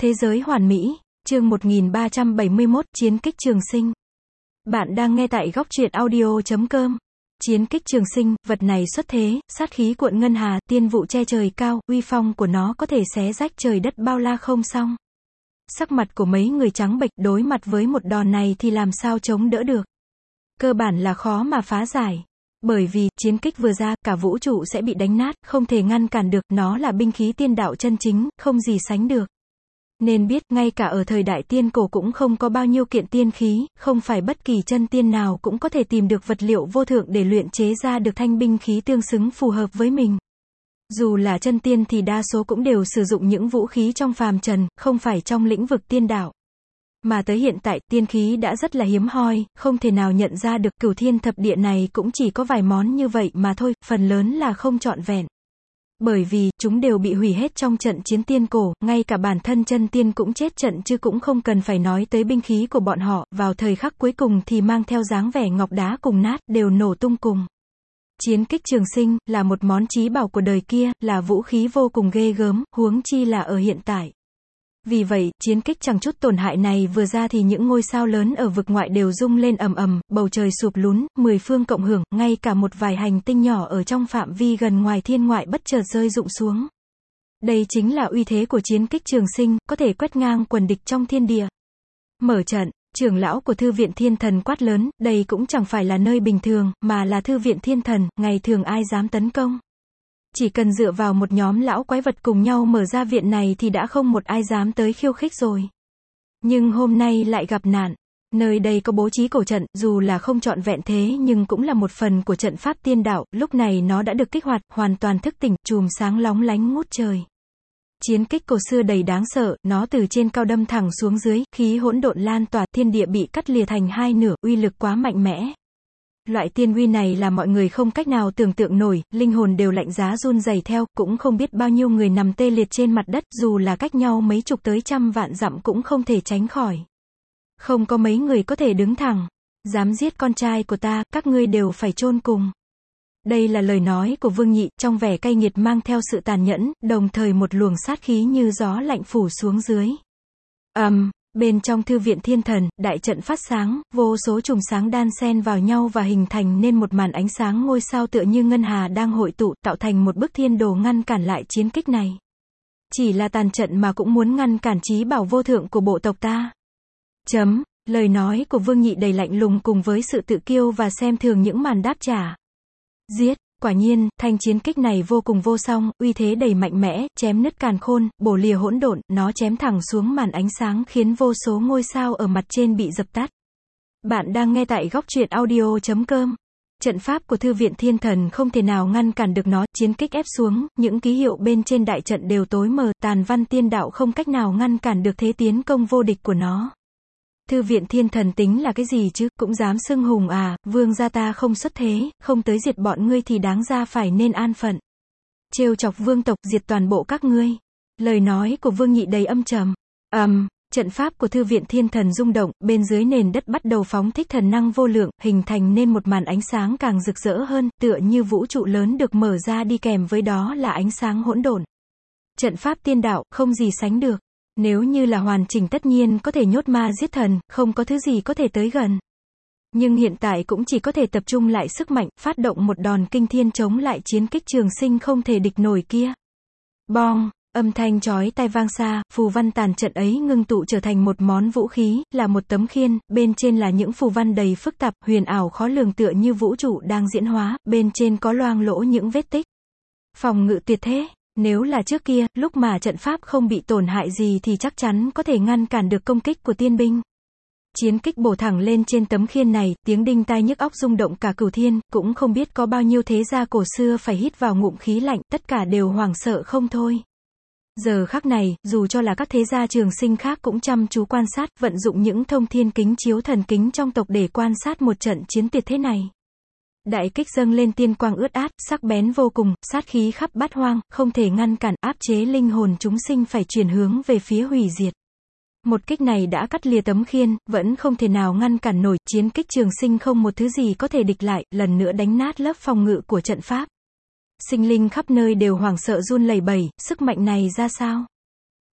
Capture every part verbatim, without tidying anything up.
Thế giới hoàn mỹ, chương một nghìn ba trăm bảy mươi mốt, Chiến kích Trường Sinh. Bạn đang nghe tại góc truyện audio chấm com. Chiến kích Trường Sinh, vật này xuất thế, sát khí cuộn ngân hà, tiên vụ che trời cao, uy phong của nó có thể xé rách trời đất bao la không xong. Sắc mặt của mấy người trắng bệch, đối mặt với một đòn này thì làm sao chống đỡ được. Cơ bản là khó mà phá giải. Bởi vì, chiến kích vừa ra, cả vũ trụ sẽ bị đánh nát, không thể ngăn cản được, nó là binh khí tiên đạo chân chính, không gì sánh được. Nên biết, ngay cả ở thời đại tiên cổ cũng không có bao nhiêu kiện tiên khí, không phải bất kỳ chân tiên nào cũng có thể tìm được vật liệu vô thượng để luyện chế ra được thanh binh khí tương xứng phù hợp với mình. Dù là chân tiên thì đa số cũng đều sử dụng những vũ khí trong phàm trần, không phải trong lĩnh vực tiên đạo. Mà tới hiện tại, tiên khí đã rất là hiếm hoi, không thể nào nhận ra được, cửu thiên thập địa này cũng chỉ có vài món như vậy mà thôi, phần lớn là không trọn vẹn. Bởi vì, chúng đều bị hủy hết trong trận chiến tiên cổ, ngay cả bản thân chân tiên cũng chết trận chứ cũng không cần phải nói tới binh khí của bọn họ, vào thời khắc cuối cùng thì mang theo dáng vẻ ngọc đá cùng nát, đều nổ tung cùng. Chiến kích Trường Sinh, là một món chí bảo của đời kia, là vũ khí vô cùng ghê gớm, huống chi là ở hiện tại. Vì vậy, chiến kích chẳng chút tổn hại này vừa ra thì những ngôi sao lớn ở vực ngoại đều rung lên ầm ầm, bầu trời sụp lún, mười phương cộng hưởng, ngay cả một vài hành tinh nhỏ ở trong phạm vi gần ngoài thiên ngoại bất chợt rơi rụng xuống. Đây chính là uy thế của chiến kích Trường Sinh, có thể quét ngang quần địch trong thiên địa. Mở trận, trưởng lão của Thư viện Thiên Thần quát lớn, đây cũng chẳng phải là nơi bình thường, mà là Thư viện Thiên Thần, ngày thường ai dám tấn công. Chỉ cần dựa vào một nhóm lão quái vật cùng nhau mở ra viện này thì đã không một ai dám tới khiêu khích rồi. Nhưng hôm nay lại gặp nạn. Nơi đây có bố trí cổ trận, dù là không trọn vẹn thế nhưng cũng là một phần của trận pháp tiên đạo, lúc này nó đã được kích hoạt, hoàn toàn thức tỉnh, chùm sáng lóng lánh ngút trời. Chiến kích cổ xưa đầy đáng sợ, nó từ trên cao đâm thẳng xuống dưới, khí hỗn độn lan tỏa, thiên địa bị cắt lìa thành hai nửa, uy lực quá mạnh mẽ. Loại tiên uy này là mọi người không cách nào tưởng tượng nổi, linh hồn đều lạnh giá run rẩy theo, cũng không biết bao nhiêu người nằm tê liệt trên mặt đất, dù là cách nhau mấy chục tới trăm vạn dặm cũng không thể tránh khỏi. Không có mấy người có thể đứng thẳng. Dám giết con trai của ta, các ngươi đều phải chôn cùng. Đây là lời nói của Vương Nhị, trong vẻ cay nghiệt mang theo sự tàn nhẫn, đồng thời một luồng sát khí như gió lạnh phủ xuống dưới. ầm, um, bên trong Thư viện Thiên Thần, đại trận phát sáng, vô số chùm sáng đan xen vào nhau và hình thành nên một màn ánh sáng ngôi sao tựa như ngân hà đang hội tụ, tạo thành một bức thiên đồ ngăn cản lại chiến kích này. Chỉ là tàn trận mà cũng muốn ngăn cản chí bảo vô thượng của bộ tộc ta. Chấm, lời nói của Vương Nhị đầy lạnh lùng cùng với sự tự kiêu và xem thường những màn đáp trả. Giết, quả nhiên, thanh chiến kích này vô cùng vô song, uy thế đầy mạnh mẽ, chém nứt càn khôn, bổ lìa hỗn độn, nó chém thẳng xuống màn ánh sáng khiến vô số ngôi sao ở mặt trên bị dập tắt. Bạn đang nghe tại góc truyện audio chấm com. Trận pháp của Thư viện Thiên Thần không thể nào ngăn cản được nó, chiến kích ép xuống, những ký hiệu bên trên đại trận đều tối mờ, tàn văn tiên đạo không cách nào ngăn cản được thế tiến công vô địch của nó. Thư viện Thiên Thần tính là cái gì chứ, cũng dám xưng hùng à, vương gia ta không xuất thế, không tới diệt bọn ngươi thì đáng ra phải nên an phận. Trêu chọc vương tộc, diệt toàn bộ các ngươi. Lời nói của Vương Nhị đầy âm trầm. ầm, um, trận pháp của Thư viện Thiên Thần rung động, bên dưới nền đất bắt đầu phóng thích thần năng vô lượng, hình thành nên một màn ánh sáng càng rực rỡ hơn, tựa như vũ trụ lớn được mở ra đi kèm với đó là ánh sáng hỗn độn. Trận pháp tiên đạo, không gì sánh được. Nếu như là hoàn chỉnh tất nhiên có thể nhốt ma giết thần, không có thứ gì có thể tới gần. Nhưng hiện tại cũng chỉ có thể tập trung lại sức mạnh, phát động một đòn kinh thiên chống lại chiến kích Trường Sinh không thể địch nổi kia. Bong, âm thanh chói tai vang xa, phù văn tàn trận ấy ngưng tụ trở thành một món vũ khí, là một tấm khiên, bên trên là những phù văn đầy phức tạp, huyền ảo khó lường tựa như vũ trụ đang diễn hóa, bên trên có loang lỗ những vết tích. Phòng ngự tuyệt thế. Nếu là trước kia, lúc mà trận pháp không bị tổn hại gì thì chắc chắn có thể ngăn cản được công kích của tiên binh. Chiến kích bổ thẳng lên trên tấm khiên này, tiếng đinh tai nhức óc rung động cả cửu thiên, cũng không biết có bao nhiêu thế gia cổ xưa phải hít vào ngụm khí lạnh, tất cả đều hoảng sợ không thôi. Giờ khắc này, dù cho là các thế gia Trường Sinh khác cũng chăm chú quan sát, vận dụng những thông thiên kính chiếu thần kính trong tộc để quan sát một trận chiến tuyệt thế này. Đại kích dâng lên tiên quang ướt át, sắc bén vô cùng, sát khí khắp bát hoang, không thể ngăn cản, áp chế linh hồn chúng sinh phải chuyển hướng về phía hủy diệt. Một kích này đã cắt lìa tấm khiên, vẫn không thể nào ngăn cản nổi, chiến kích Trường Sinh không một thứ gì có thể địch lại, lần nữa đánh nát lớp phòng ngự của trận pháp. Sinh linh khắp nơi đều hoảng sợ run lẩy bẩy, sức mạnh này ra sao?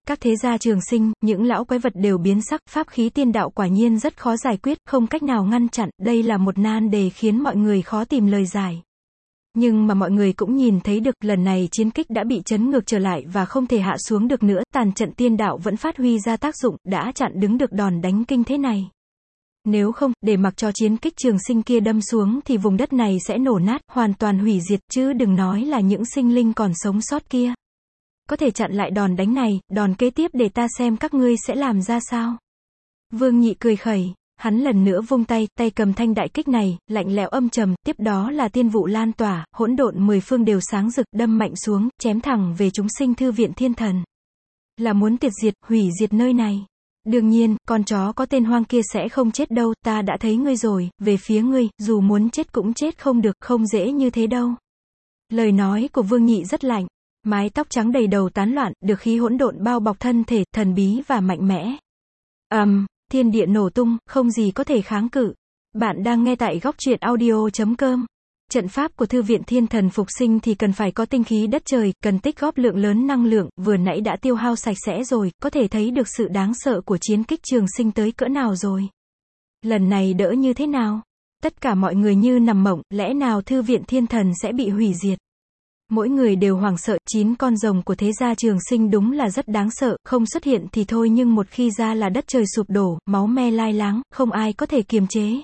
Các thế gia trường sinh, những lão quái vật đều biến sắc, pháp khí tiên đạo quả nhiên rất khó giải quyết, không cách nào ngăn chặn, đây là một nan đề khiến mọi người khó tìm lời giải. Nhưng mà mọi người cũng nhìn thấy được, lần này chiến kích đã bị chấn ngược trở lại và không thể hạ xuống được nữa, tàn trận tiên đạo vẫn phát huy ra tác dụng, đã chặn đứng được đòn đánh kinh thế này. Nếu không, để mặc cho chiến kích trường sinh kia đâm xuống thì vùng đất này sẽ nổ nát, hoàn toàn hủy diệt, chứ đừng nói là những sinh linh còn sống sót kia. Có thể chặn lại đòn đánh này, đòn kế tiếp để ta xem các ngươi sẽ làm ra sao. Vương Nhị cười khẩy, hắn lần nữa vung tay, tay cầm thanh đại kích này, lạnh lẽo âm trầm, tiếp đó là tiên vụ lan tỏa, hỗn độn mười phương đều sáng rực, đâm mạnh xuống, chém thẳng về chúng sinh thư viện thiên thần. Là muốn tiệt diệt, hủy diệt nơi này. Đương nhiên, con chó có tên hoang kia sẽ không chết đâu, ta đã thấy ngươi rồi, về phía ngươi, dù muốn chết cũng chết không được, không dễ như thế đâu. Lời nói của Vương Nhị rất lạnh, mái tóc trắng đầy đầu tán loạn, được khí hỗn độn bao bọc thân thể, thần bí và mạnh mẽ. ầm, um, thiên địa nổ tung, không gì có thể kháng cự. Bạn đang nghe tại góc truyện audio chấm com. Trận pháp của thư viện thiên thần phục sinh thì cần phải có tinh khí đất trời, cần tích góp lượng lớn năng lượng, vừa nãy đã tiêu hao sạch sẽ rồi, có thể thấy được sự đáng sợ của chiến kích trường sinh tới cỡ nào rồi. Lần này đỡ như thế nào? Tất cả mọi người như nằm mộng, lẽ nào thư viện thiên thần sẽ bị hủy diệt? Mỗi người đều hoảng sợ, chín con rồng của thế gia trường sinh đúng là rất đáng sợ, không xuất hiện thì thôi nhưng một khi ra là đất trời sụp đổ, máu me lai láng, không ai có thể kiềm chế.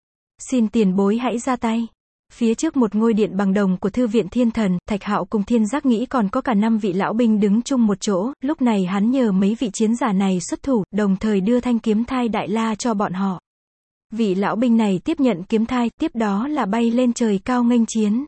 Xin tiền bối hãy ra tay. Phía trước một ngôi điện bằng đồng của thư viện thiên thần, Thạch Hạo cùng Thiên Giác nghĩ còn có cả năm vị lão binh đứng chung một chỗ, lúc này hắn nhờ mấy vị chiến giả này xuất thủ, đồng thời đưa thanh kiếm thai đại la cho bọn họ. Vị lão binh này tiếp nhận kiếm thai, tiếp đó là bay lên trời cao nghênh chiến.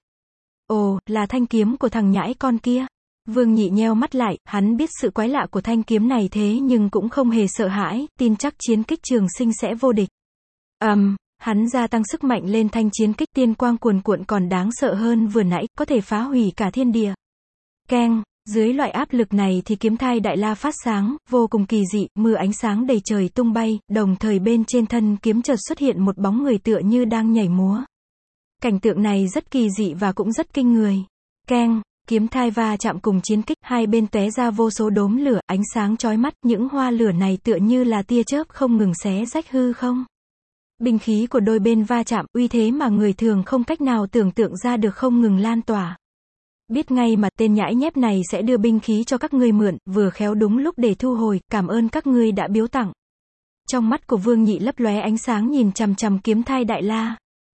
Ồ, là thanh kiếm của thằng nhãi con kia. Vương Nhị nheo mắt lại, hắn biết sự quái lạ của thanh kiếm này thế nhưng cũng không hề sợ hãi, tin chắc chiến kích trường sinh sẽ vô địch. ầm, um, hắn gia tăng sức mạnh lên thanh chiến kích, tiên quang cuồn cuộn còn đáng sợ hơn vừa nãy, có thể phá hủy cả thiên địa. Keng, dưới loại áp lực này thì kiếm thai đại la phát sáng, vô cùng kỳ dị, mưa ánh sáng đầy trời tung bay, đồng thời bên trên thân kiếm chợt xuất hiện một bóng người tựa như đang nhảy múa. Cảnh tượng này rất kỳ dị và cũng rất kinh người. Keng, kiếm thai va chạm cùng chiến kích, hai bên tóe ra vô số đốm lửa, ánh sáng chói mắt, những hoa lửa này tựa như là tia chớp không ngừng xé rách hư không. Binh khí của đôi bên va chạm, uy thế mà người thường không cách nào tưởng tượng ra được không ngừng lan tỏa. Biết ngay mà tên nhãi nhép này sẽ đưa binh khí cho các ngươi mượn, vừa khéo đúng lúc để thu hồi, cảm ơn các ngươi đã biếu tặng. Trong mắt của Vương Nhị lấp lóe ánh sáng nhìn chằm chằm kiếm thai đại la.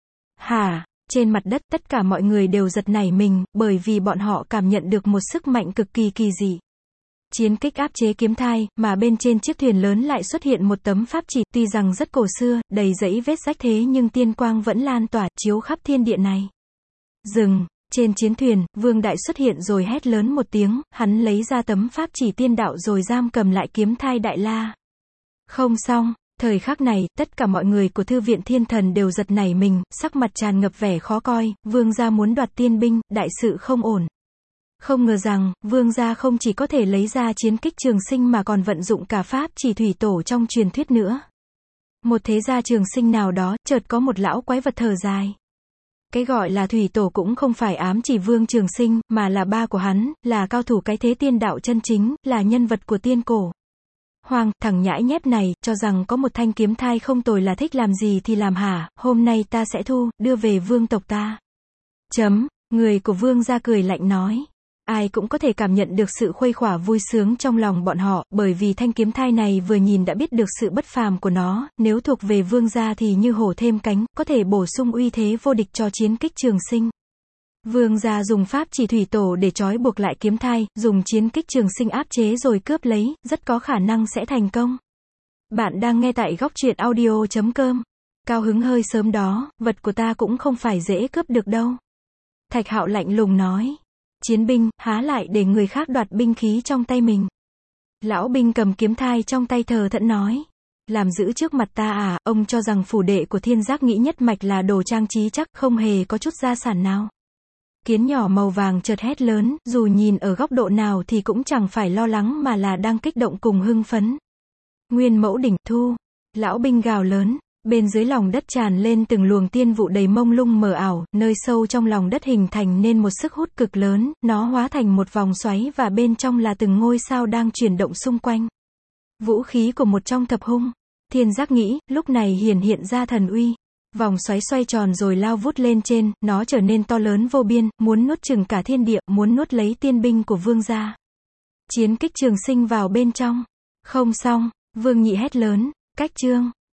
Hả? Trên mặt đất tất cả mọi người đều giật nảy mình, bởi vì bọn họ cảm nhận được một sức mạnh cực kỳ kỳ dị. Chiến kích áp chế kiếm thai, mà bên trên chiếc thuyền lớn lại xuất hiện một tấm pháp chỉ, tuy rằng rất cổ xưa, đầy dẫy vết rách thế nhưng tiên quang vẫn lan tỏa, chiếu khắp thiên địa này. Dừng, trên chiến thuyền, Vương Đại xuất hiện rồi hét lớn một tiếng, hắn lấy ra tấm pháp chỉ tiên đạo rồi giam cầm lại kiếm thai đại la. Không xong. Thời khắc này, tất cả mọi người của thư viện thiên thần đều giật nảy mình, sắc mặt tràn ngập vẻ khó coi, vương gia muốn đoạt tiên binh, đại sự không ổn. Không ngờ rằng, vương gia không chỉ có thể lấy ra chiến kích trường sinh mà còn vận dụng cả pháp chỉ thủy tổ trong truyền thuyết nữa. Một thế gia trường sinh nào đó, chợt có một lão quái vật thở dài. Cái gọi là thủy tổ cũng không phải ám chỉ vương trường sinh, mà là ba của hắn, là cao thủ cái thế tiên đạo chân chính, là nhân vật của tiên cổ. Hoàng, thằng nhãi nhép này, cho rằng có một thanh kiếm thai không tồi là thích làm gì thì làm hả, hôm nay ta sẽ thu, đưa về vương tộc ta. Chấm, người của vương gia cười lạnh nói. Ai cũng có thể cảm nhận được sự khuây khỏa vui sướng trong lòng bọn họ, bởi vì thanh kiếm thai này vừa nhìn đã biết được sự bất phàm của nó, nếu thuộc về vương gia thì như hổ thêm cánh, có thể bổ sung uy thế vô địch cho chiến kích trường sinh. Vương gia dùng pháp chỉ thủy tổ để trói buộc lại kiếm thai, dùng chiến kích trường sinh áp chế rồi cướp lấy, rất có khả năng sẽ thành công. Bạn đang nghe tại góc truyện audio chấm com. Cao hứng hơi sớm đó, vật của ta cũng không phải dễ cướp được đâu. Thạch Hạo lạnh lùng nói. Chiến binh, há lại để người khác đoạt binh khí trong tay mình. Lão binh cầm kiếm thai trong tay thờ thẫn nói. Làm giữ trước mặt ta à, ông cho rằng phủ đệ của Thiên Giác nghĩ nhất mạch là đồ trang trí chắc, không hề có chút gia sản nào. Kiến nhỏ màu vàng chợt hét lớn, dù nhìn ở góc độ nào thì cũng chẳng phải lo lắng mà là đang kích động cùng hưng phấn. Nguyên mẫu đỉnh thu. Lão binh gào lớn. Bên dưới lòng đất tràn lên từng luồng tiên vụ đầy mông lung mờ ảo, nơi sâu trong lòng đất hình thành nên một sức hút cực lớn, nó hóa thành một vòng xoáy và bên trong là từng ngôi sao đang chuyển động xung quanh. Vũ khí của một trong thập hung. Thiên Giác nghĩ, lúc này hiển hiện ra thần uy. Vòng xoáy xoay tròn rồi lao vút lên trên, nó trở nên to lớn vô biên, muốn nuốt chửng cả thiên địa, muốn nuốt lấy tiên binh của vương gia. Chiến kích trường sinh vào bên trong. Không xong, Vương Nhị hét lớn, cách chương.